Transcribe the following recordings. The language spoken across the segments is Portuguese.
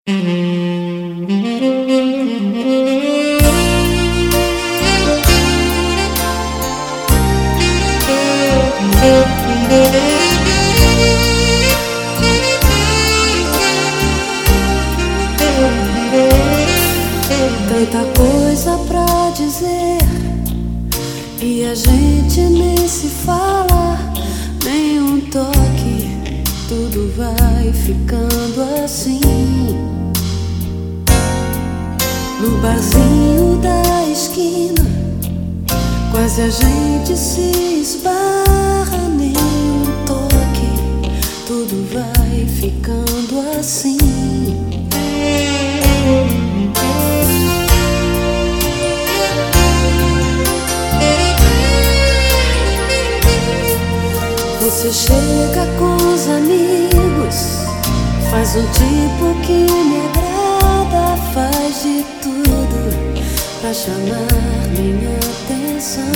Tanta coisa pra dizer e a gente nem se fala, nem um toque, tudo vai ficando assim. No barzinho da esquina, quase a gente se esbarra, nem um toque, tudo vai ficando assim. Você chega com os amigos, faz um tipo que me agrada, faz de tudo pra chamar minha atenção.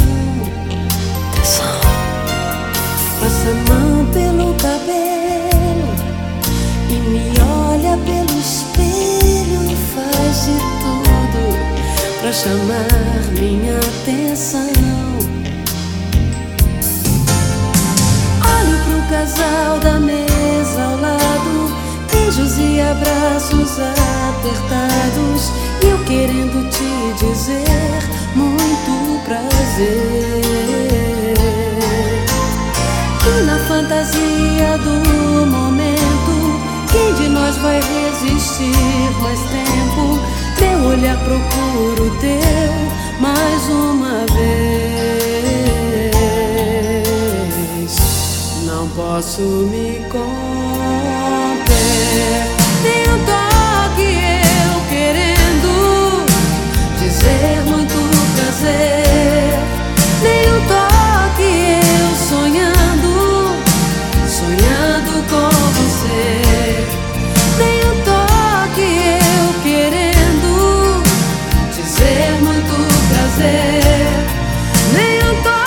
Passa a mão pelo cabelo e me olha pelo espelho, faz de tudo pra chamar minha atenção. O casal da mesa ao lado, beijos e abraços apertados, e eu querendo te dizer muito prazer. E na fantasia do momento, quem de nós vai resistir mais tempo? Meu olhar procura o teu mais uma vez. Não posso me conter, tem um toque eu querendo dizer muito prazer, nem um toque eu sonhando, sonhando com você, nem um toque eu querendo dizer muito prazer, nem um toque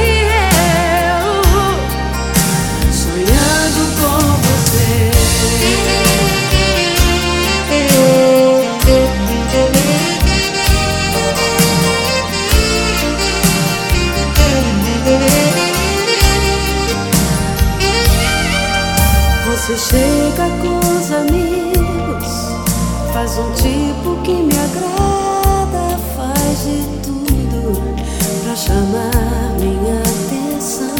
Você chega com os amigos, faz um tipo que me agrada, faz de tudo pra chamar minha atenção.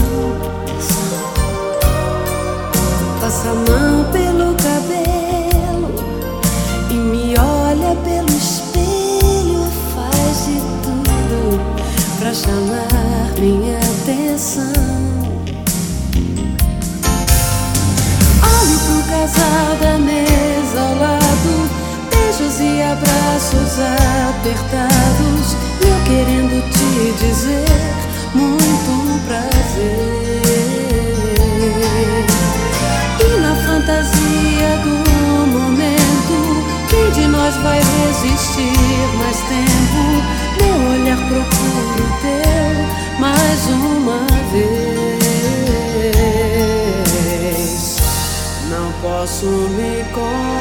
Passa a mão pelo cabelo e me olha pelo espelho, faz de tudo pra chamar minha atenção. O casal da mesa ao lado, beijos e abraços apertados, e eu querendo te dizer muito prazer. E na fantasia do momento, quem de nós vai resistir mais tempo? Meu olhar procura o teu mais uma vez. Não posso me conter.